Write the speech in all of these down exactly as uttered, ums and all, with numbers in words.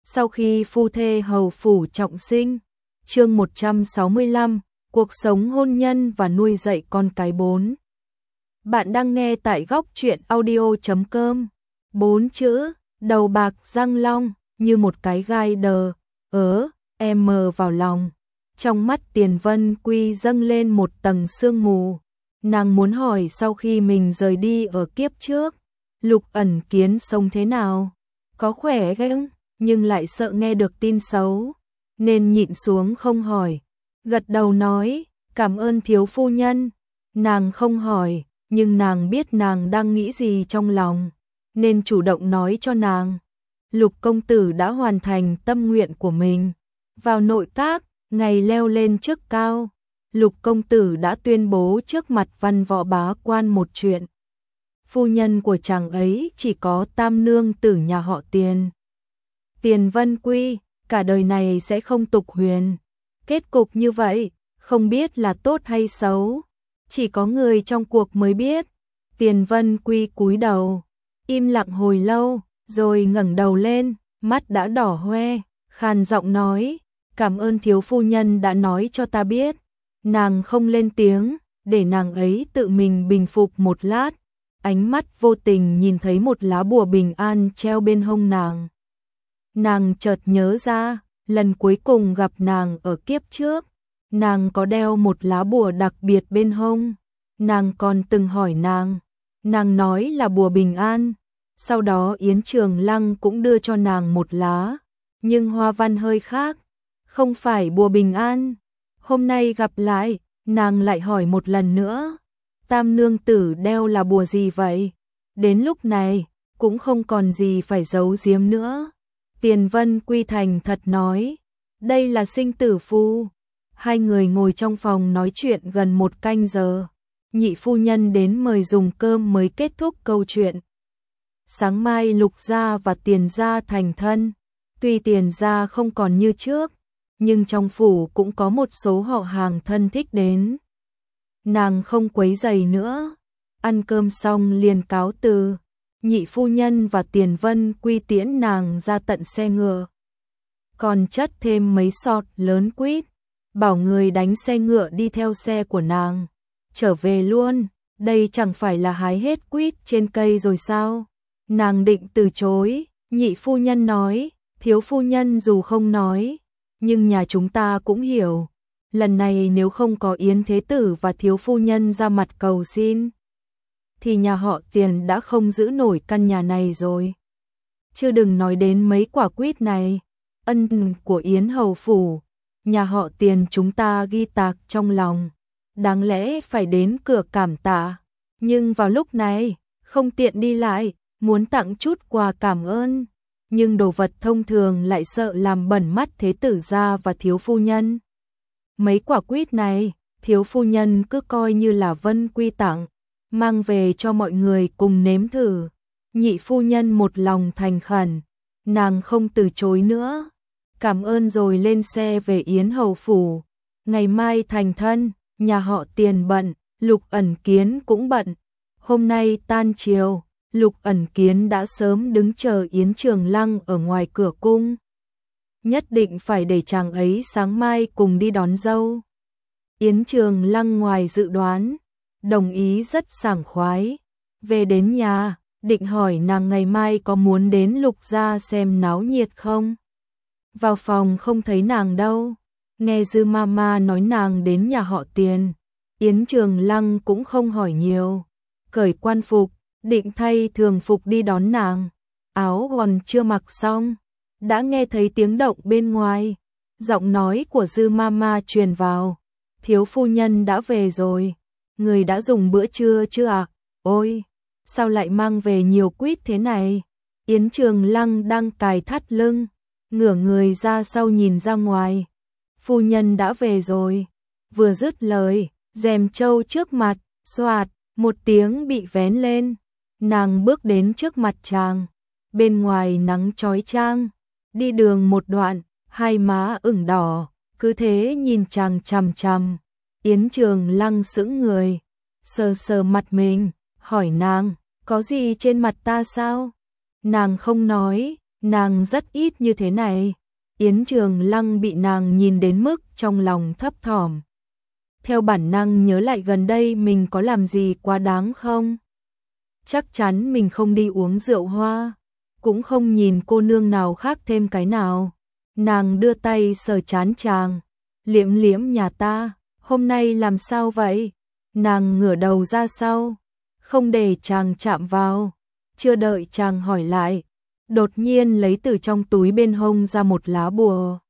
Sau khi phu thê hầu phủ trọng sinh, chương một trăm sáu mươi lăm, cuộc sống hôn nhân và nuôi dạy con cái bốn. Bạn đang nghe tại góc truyện audio chấm com. Bốn chữ, đầu bạc răng long, như một cái gai đờ, ớ, em mờ vào lòng. Trong mắt Tiền Vân Quy dâng lên một tầng sương mù. Nàng muốn hỏi sau khi mình rời đi ở kiếp trước, Lục Ẩn Kiến sống thế nào? Có khỏe không? Nhưng lại sợ nghe được tin xấu, nên nhịn xuống không hỏi. Gật đầu nói, cảm ơn thiếu phu nhân. Nàng không hỏi, nhưng nàng biết nàng đang nghĩ gì trong lòng, nên chủ động nói cho nàng. Lục công tử đã hoàn thành tâm nguyện của mình. Vào nội các, ngày leo lên chức cao, Lục công tử đã tuyên bố trước mặt văn võ bá quan một chuyện. Phu nhân của chàng ấy chỉ có tam nương tử nhà họ Tiền. Tiền Vân Quy, cả đời này sẽ không tục huyền. Kết cục như vậy, không biết là tốt hay xấu, chỉ có người trong cuộc mới biết. Tiền Vân Quy cúi đầu, im lặng hồi lâu, rồi ngẩng đầu lên, mắt đã đỏ hoe, khàn giọng nói, cảm ơn thiếu phu nhân đã nói cho ta biết. Nàng không lên tiếng, để nàng ấy tự mình bình phục một lát. Ánh mắt vô tình nhìn thấy một lá bùa bình an treo bên hông nàng. Nàng chợt nhớ ra, lần cuối cùng gặp nàng ở kiếp trước, nàng có đeo một lá bùa đặc biệt bên hông. Nàng còn từng hỏi nàng, nàng nói là bùa bình an. Sau đó Yến Trường Lăng cũng đưa cho nàng một lá, nhưng hoa văn hơi khác, không phải bùa bình an. Hôm nay gặp lại, nàng lại hỏi một lần nữa, tam nương tử đeo là bùa gì vậy? Đến lúc này, cũng không còn gì phải giấu giếm nữa. Tiền Vân Quy thành thật nói, đây là sinh tử phù. Hai người ngồi trong phòng nói chuyện gần một canh giờ. Nhị phu nhân đến mời dùng cơm mới kết thúc câu chuyện. Sáng mai Lục gia và Tiền gia thành thân. Tuy Tiền gia không còn như trước, nhưng trong phủ cũng có một số họ hàng thân thích đến. Nàng không quấy rầy nữa, ăn cơm xong liền cáo từ. Nhị phu nhân và Tiền Vân Quy tiễn nàng ra tận xe ngựa, còn chất thêm mấy sọt lớn quýt, bảo người đánh xe ngựa đi theo xe của nàng trở về luôn. Đây chẳng phải là hái hết quýt trên cây rồi sao? Nàng định từ chối, nhị phu nhân nói, thiếu phu nhân dù không nói, nhưng nhà chúng ta cũng hiểu, lần này nếu không có Yến Thế Tử và thiếu phu nhân ra mặt cầu xin, thì nhà họ Tiền đã không giữ nổi căn nhà này rồi. Chứ đừng nói đến mấy quả quýt này, ân của Yến hầu phủ, nhà họ Tiền chúng ta ghi tạc trong lòng, đáng lẽ phải đến cửa cảm tạ, nhưng vào lúc này, không tiện đi lại, muốn tặng chút quà cảm ơn, nhưng đồ vật thông thường lại sợ làm bẩn mắt Thế Tử gia và thiếu phu nhân. Mấy quả quýt này, thiếu phu nhân cứ coi như là Vân Quy tặng, mang về cho mọi người cùng nếm thử. Nhị phu nhân một lòng thành khẩn, nàng không từ chối nữa, cảm ơn rồi lên xe về Yến hầu phủ. Ngày mai thành thân, nhà họ Tiền bận, Lục Ẩn Kiến cũng bận. Hôm nay tan chiều, Lục Ẩn Kiến đã sớm đứng chờ Yến Trường Lăng ở ngoài cửa cung. Nhất định phải để chàng ấy sáng mai cùng đi đón dâu. Yến Trường Lăng ngoài dự đoán, đồng ý rất sảng khoái. Về đến nhà, định hỏi nàng ngày mai có muốn đến Lục gia xem náo nhiệt không. Vào phòng không thấy nàng đâu, nghe Dư Mama nói nàng đến nhà họ Tiền. Yến Trường Lăng cũng không hỏi nhiều, cởi quan phục, định thay thường phục đi đón nàng. Áo còn chưa mặc xong, đã nghe thấy tiếng động bên ngoài. Giọng nói của Dư Mama truyền vào, thiếu phu nhân đã về rồi, người đã dùng bữa trưa chưa ạ? À? Ôi, sao lại mang về nhiều quýt thế này? Yến Trường Lăng đang cài thắt lưng, ngửa người ra sau nhìn ra ngoài. Phu nhân đã về rồi. Vừa dứt lời, rèm trâu trước mặt, xoạt, một tiếng bị vén lên. Nàng bước đến trước mặt chàng. Bên ngoài nắng chói chang, đi đường một đoạn, hai má ửng đỏ, cứ thế nhìn chàng chằm chằm. Yến Trường Lăng sững người, sờ sờ mặt mình, hỏi nàng, có gì trên mặt ta sao? Nàng không nói, nàng rất ít như thế này. Yến Trường Lăng bị nàng nhìn đến mức trong lòng thấp thỏm. Theo bản năng nhớ lại gần đây mình có làm gì quá đáng không? Chắc chắn mình không đi uống rượu hoa, cũng không nhìn cô nương nào khác thêm cái nào. Nàng đưa tay sờ trán chàng, liếm liếm nhà ta, hôm nay làm sao vậy? Nàng ngửa đầu ra sau, không để chàng chạm vào. Chưa đợi chàng hỏi lại, đột nhiên lấy từ trong túi bên hông ra một lá bùa,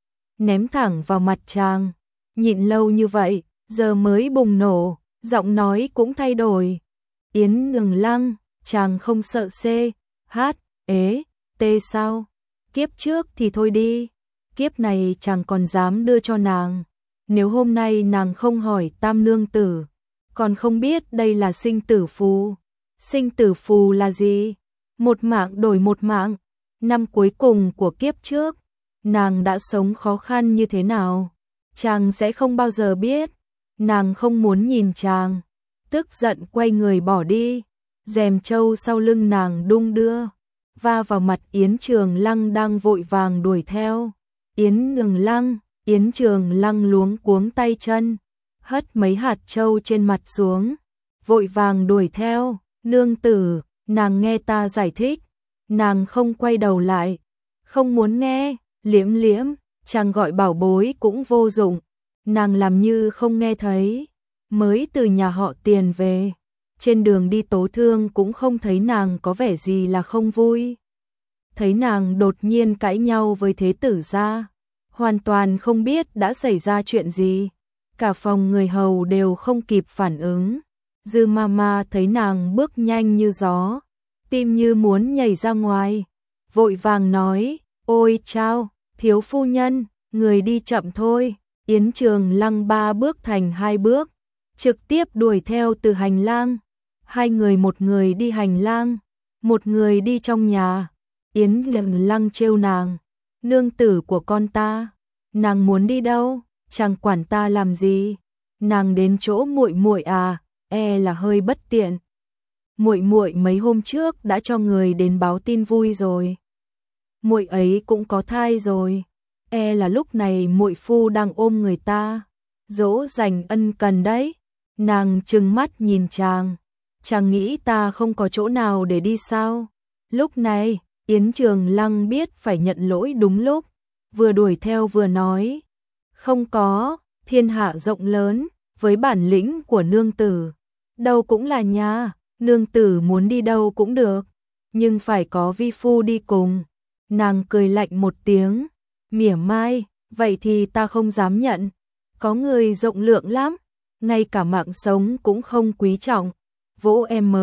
ném thẳng vào mặt chàng. Nhịn lâu như vậy, giờ mới bùng nổ, giọng nói cũng thay đổi. Yến Nhường Lăng, chàng không sợ C, H, ế, T sao? Kiếp trước thì thôi đi, kiếp này chàng còn dám đưa cho nàng. Nếu hôm nay nàng không hỏi tam nương tử, còn không biết đây là sinh tử phù. Sinh tử phù là gì? Một mạng đổi một mạng. Năm cuối cùng của kiếp trước, nàng đã sống khó khăn như thế nào? Chàng sẽ không bao giờ biết. Nàng không muốn nhìn chàng, tức giận quay người bỏ đi. Rèm trâu sau lưng nàng đung đưa, va vào mặt Yến Trường Lăng đang vội vàng đuổi theo. Yến Nhường Lăng, Yến Trường Lăng luống cuống tay chân, hất mấy hạt trâu trên mặt xuống, vội vàng đuổi theo. Nương tử, nàng nghe ta giải thích. Nàng không quay đầu lại, không muốn nghe. Liễm liễm, chàng gọi bảo bối cũng vô dụng. Nàng làm như không nghe thấy. Mới từ nhà họ Tiền về, trên đường đi tố thương cũng không thấy nàng có vẻ gì là không vui. Thấy nàng đột nhiên cãi nhau với thế tử gia, hoàn toàn không biết đã xảy ra chuyện gì. Cả phòng người hầu đều không kịp phản ứng. Dư Mama thấy nàng bước nhanh như gió, tim như muốn nhảy ra ngoài, vội vàng nói: "Ôi chao, thiếu phu nhân, người đi chậm thôi." Yến Trường Lăng ba bước thành hai bước, trực tiếp đuổi theo từ hành lang. Hai người, một người đi hành lang, một người đi trong nhà. Yến Trường Lăng trêu nàng: "Nương tử của con ta, nàng muốn đi đâu, chẳng quản ta làm gì. Nàng đến chỗ muội muội à, e là hơi bất tiện. Muội muội mấy hôm trước đã cho người đến báo tin vui rồi. Muội ấy cũng có thai rồi, e là lúc này muội phu đang ôm người ta, dỗ dành ân cần đấy." Nàng trừng mắt nhìn chàng, chàng nghĩ ta không có chỗ nào để đi sao? Lúc này, Yến Trường Lăng biết phải nhận lỗi đúng lúc, vừa đuổi theo vừa nói: "Không có, thiên hạ rộng lớn, với bản lĩnh của nương tử, đâu cũng là nhà, nương tử muốn đi đâu cũng được, nhưng phải có vi phu đi cùng." Nàng cười lạnh một tiếng, mỉa mai: "Vậy thì ta không dám nhận, có người rộng lượng lắm, ngay cả mạng sống cũng không quý trọng." Vỗ M,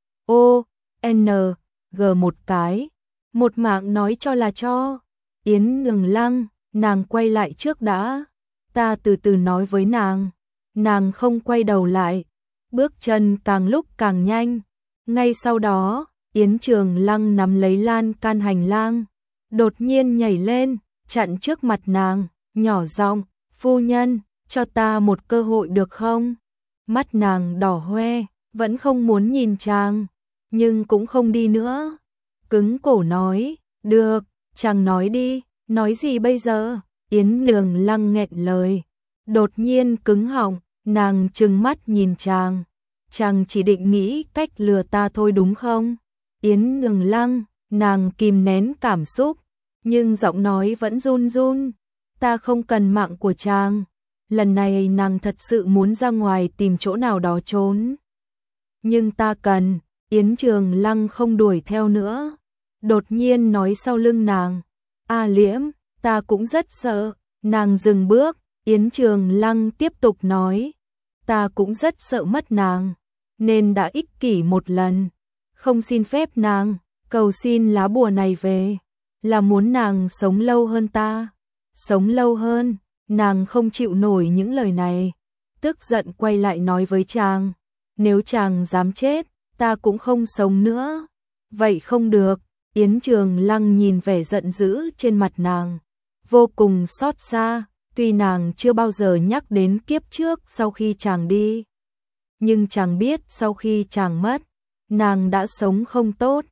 O, N, G một cái, một mạng nói cho là cho. Yến Nhường Lăng, nàng quay lại trước đã, ta từ từ nói với nàng. Nàng không quay đầu lại, bước chân càng lúc càng nhanh. Ngay sau đó, Yến Trường Lăng nắm lấy lan can hành lang, đột nhiên nhảy lên, chặn trước mặt nàng, nhỏ giọng: "Phu nhân, cho ta một cơ hội được không?" Mắt nàng đỏ hoe, vẫn không muốn nhìn chàng, nhưng cũng không đi nữa. Cứng cổ nói: "Được, chàng nói đi." "Nói gì bây giờ?" Yến Nhường Lăng nghẹn lời, đột nhiên cứng họng. Nàng trừng mắt nhìn chàng: "Chàng chỉ định nghĩ cách lừa ta thôi đúng không?" Yến Nhường Lăng, nàng kìm nén cảm xúc, nhưng giọng nói vẫn run run: "Ta không cần mạng của chàng." Lần này nàng thật sự muốn ra ngoài tìm chỗ nào đó trốn. "Nhưng ta cần." Yến Trường Lăng không đuổi theo nữa, đột nhiên nói sau lưng nàng: "A Liễm, ta cũng rất sợ." Nàng dừng bước, Yến Trường Lăng tiếp tục nói: "Ta cũng rất sợ mất nàng, nên đã ích kỷ một lần, không xin phép nàng, cầu xin lá bùa này về, là muốn nàng sống lâu hơn ta." Sống lâu hơn? Nàng không chịu nổi những lời này, tức giận quay lại nói với chàng: "Nếu chàng dám chết, ta cũng không sống nữa." "Vậy không được." Yến Trường Lăng nhìn vẻ giận dữ trên mặt nàng, vô cùng xót xa. Tuy nàng chưa bao giờ nhắc đến kiếp trước sau khi chàng đi, nhưng chàng biết sau khi chàng mất, nàng đã sống không tốt.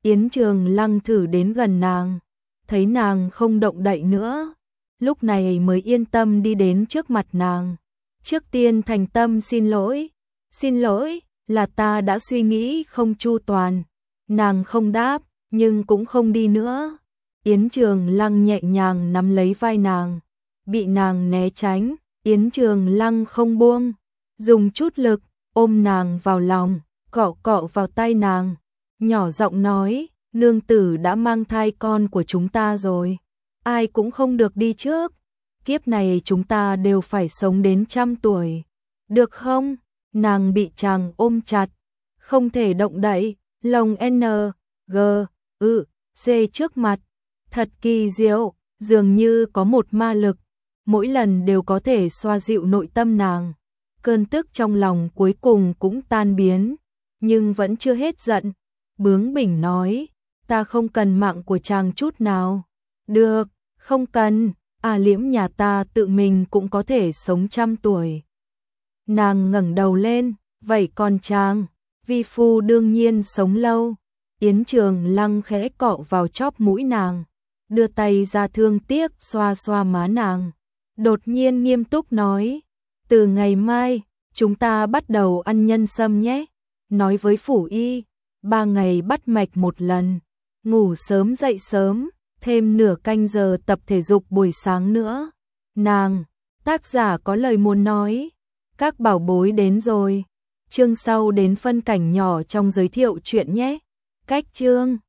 Yến Trường Lăng thử đến gần nàng, thấy nàng không động đậy nữa, lúc này mới yên tâm đi đến trước mặt nàng. Trước tiên thành tâm xin lỗi, xin lỗi, là ta đã suy nghĩ không chu toàn. Nàng không đáp, nhưng cũng không đi nữa. Yến Trường Lăng nhẹ nhàng nắm lấy vai nàng, bị nàng né tránh, Yến Trường Lăng không buông, dùng chút lực, ôm nàng vào lòng, cọ cọ vào tay nàng, nhỏ giọng nói, nương tử đã mang thai con của chúng ta rồi, ai cũng không được đi trước, kiếp này chúng ta đều phải sống đến trăm tuổi, được không? Nàng bị chàng ôm chặt, không thể động đậy, lồng N, G, ư, C trước mặt, thật kỳ diệu, dường như có một ma lực, mỗi lần đều có thể xoa dịu nội tâm nàng. Cơn tức trong lòng cuối cùng cũng tan biến, nhưng vẫn chưa hết giận. Bướng bỉnh nói, ta không cần mạng của chàng chút nào. Được, không cần, à Liễm nhà ta tự mình cũng có thể sống trăm tuổi. Nàng ngẩng đầu lên, vậy còn chàng, vi phu đương nhiên sống lâu. Yến Trường Lăng khẽ cọ vào chóp mũi nàng, đưa tay ra thương tiếc xoa xoa má nàng. Đột nhiên nghiêm túc nói, từ ngày mai, chúng ta bắt đầu ăn nhân sâm nhé. Nói với phủ y, ba ngày bắt mạch một lần, ngủ sớm dậy sớm, thêm nửa canh giờ tập thể dục buổi sáng nữa. Nàng, tác giả có lời muốn nói, các bảo bối đến rồi. Chương sau đến phân cảnh nhỏ trong giới thiệu chuyện nhé. Cách chương